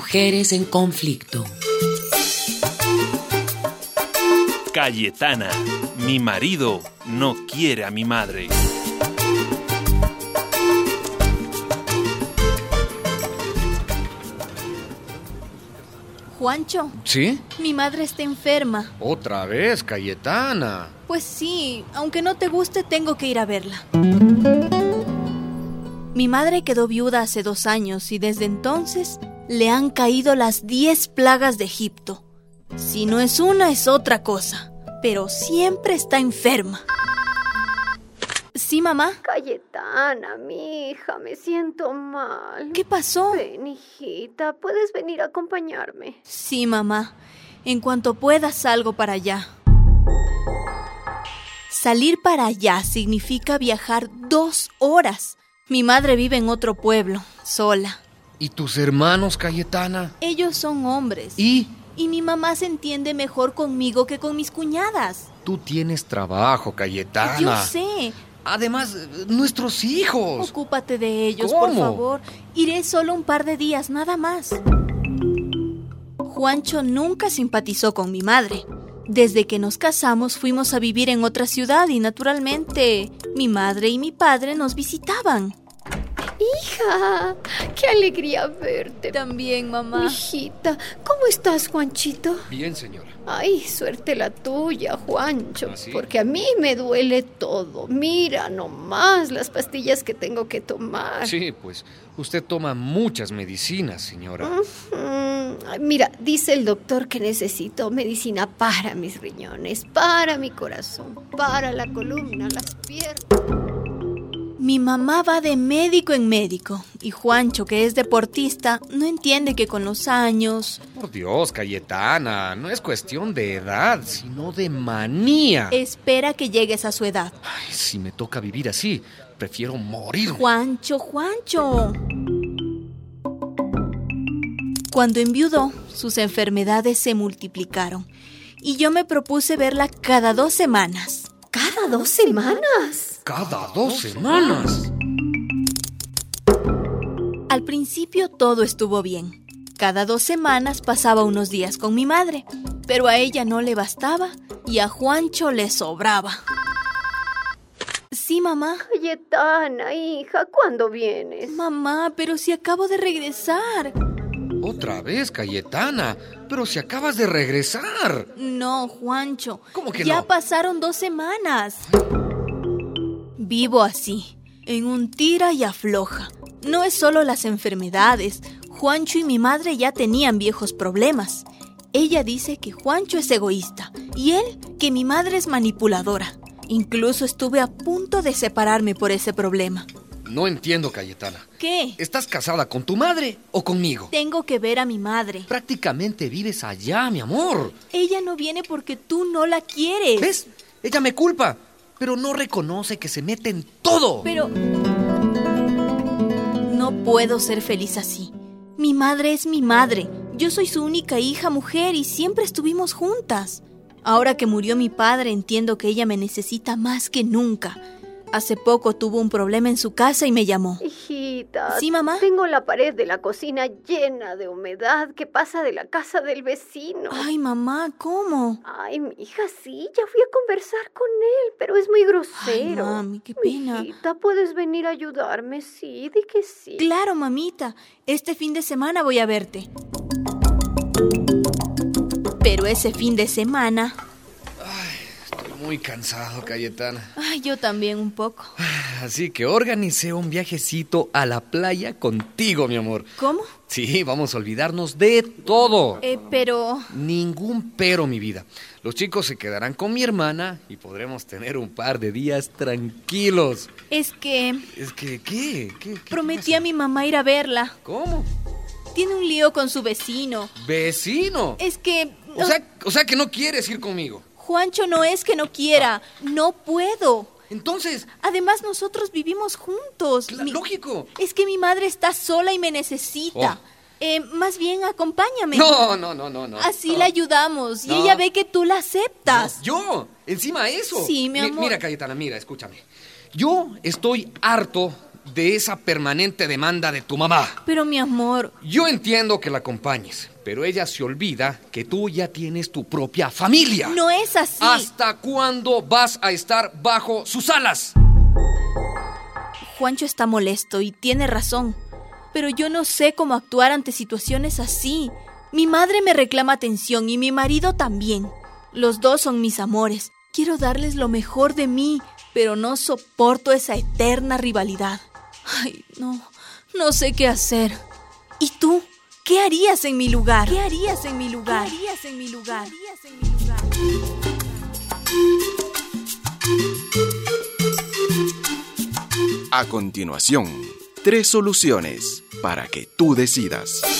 Mujeres en conflicto. Cayetana, mi marido no quiere a mi madre. Juancho. ¿Sí? Mi madre está enferma. ¿Otra vez, Cayetana? Pues sí, aunque no te guste, tengo que ir a verla. Mi madre quedó viuda hace 2 años y desde entonces le han caído las 10 plagas de Egipto. Si no es una, es otra cosa, pero siempre está enferma. ¿Sí, mamá? Cayetana, mi hija, me siento mal. ¿Qué pasó? Ven, hijita, ¿puedes venir a acompañarme? Sí, mamá. En cuanto pueda salgo para allá. Salir para allá significa viajar 2 horas. Mi madre vive en otro pueblo, sola. ¿Y tus hermanos, Cayetana? Ellos son hombres. ¿Y? Y mi mamá se entiende mejor conmigo que con mis cuñadas. Tú tienes trabajo, Cayetana. Yo sé. Además, nuestros hijos. Ocúpate de ellos, ¿Cómo? por favor. Iré solo un par de días, nada más. Juancho nunca simpatizó con mi madre. Desde que nos casamos fuimos a vivir en otra ciudad y naturalmente mi madre y mi padre nos visitaban. Hija, qué alegría verte. También, mamá. Hijita, ¿cómo estás, Juanchito? Bien, señora. Ay, suerte la tuya, Juancho, ¿Ah, sí? porque a mí me duele todo. Mira nomás las pastillas que tengo que tomar. Sí, pues usted toma muchas medicinas, señora. Ay, mira, dice el doctor que necesito medicina para mis riñones, para mi corazón, para la columna, las piernas. Mi mamá va de médico en médico y Juancho, que es deportista, no entiende que con los años... Por Dios, Cayetana, no es cuestión de edad, sino de manía. Espera que llegues a su edad. Ay, si me toca vivir así, prefiero morir. Juancho. Cuando enviudó, sus enfermedades se multiplicaron y yo me propuse verla cada 2 semanas. ¿Cada 2 semanas? ¿Cada 2 semanas? Al principio todo estuvo bien. Cada 2 semanas pasaba unos días con mi madre, pero a ella no le bastaba y a Juancho le sobraba. Sí, mamá. Cayetana, hija, ¿cuándo vienes? Mamá, pero si acabo de regresar. Otra vez, Cayetana, pero si acabas de regresar. No, Juancho. ¿Cómo que ya no? pasaron 2 semanas. Vivo así, en un tira y afloja. No es solo las enfermedades. Juancho y mi madre ya tenían viejos problemas. Ella dice que Juancho es egoísta y él que mi madre es manipuladora. Incluso estuve a punto de separarme por ese problema. No entiendo, Cayetana. ¿Qué? ¿Estás casada con tu madre o conmigo? Tengo que ver a mi madre. Prácticamente vives allá, mi amor. Ella no viene porque tú no la quieres. ¿Ves? Ella me culpa, pero no reconoce que se mete en todo. Pero... no puedo ser feliz así. Mi madre es mi madre. Yo soy su única hija mujer y siempre estuvimos juntas. Ahora que murió mi padre, entiendo que ella me necesita más que nunca. Hace poco tuvo un problema en su casa y me llamó. Hijita. ¿Sí, mamá? Tengo la pared de la cocina llena de humedad que pasa de la casa del vecino. Ay, mamá, ¿cómo? Ay, mi hija, sí, ya fui a conversar con él, pero es muy grosero. Ay, mami, qué pena. Hijita, ¿puedes venir a ayudarme? Sí, di que sí. Claro, mamita. Este fin de semana voy a verte. Pero ese fin de semana... Estoy muy cansado, Cayetana. Ay, yo también un poco. Así que organicé un viajecito a la playa contigo, mi amor. ¿Cómo? Sí, vamos a olvidarnos de todo. Pero... Ningún pero, mi vida. Los chicos se quedarán con mi hermana y podremos tener un par de días tranquilos. es que... ¿Qué? prometí a mi mamá ir a verla. ¿Cómo? Tiene un lío con su vecino. ¿Vecino? Es que... O sea que no quieres ir conmigo. Juancho, no es que no quiera. No puedo. Entonces... Además, nosotros vivimos juntos. Lógico. Es que mi madre está sola y me necesita. Más bien, acompáñame. No. Así la ayudamos. Y ella ve que tú la aceptas. No, ¿yo? ¿Encima eso? Sí, mi amor. Mira, Cayetana, escúchame. Yo estoy harto de esa permanente demanda de tu mamá. Pero mi amor... Yo entiendo que la acompañes, pero ella se olvida que tú ya tienes tu propia familia. No es así. ¿Hasta cuándo vas a estar bajo sus alas? Juancho está molesto y tiene razón. Pero yo no sé cómo actuar ante situaciones así. Mi madre me reclama atención y mi marido también. Los dos son mis amores. Quiero darles lo mejor de mí, pero no soporto esa eterna rivalidad. Ay, no sé qué hacer. ¿Y tú? ¿Qué harías en mi lugar? ¿Qué harías en mi lugar? ¿Qué harías en mi lugar? A continuación, 3 soluciones para que tú decidas.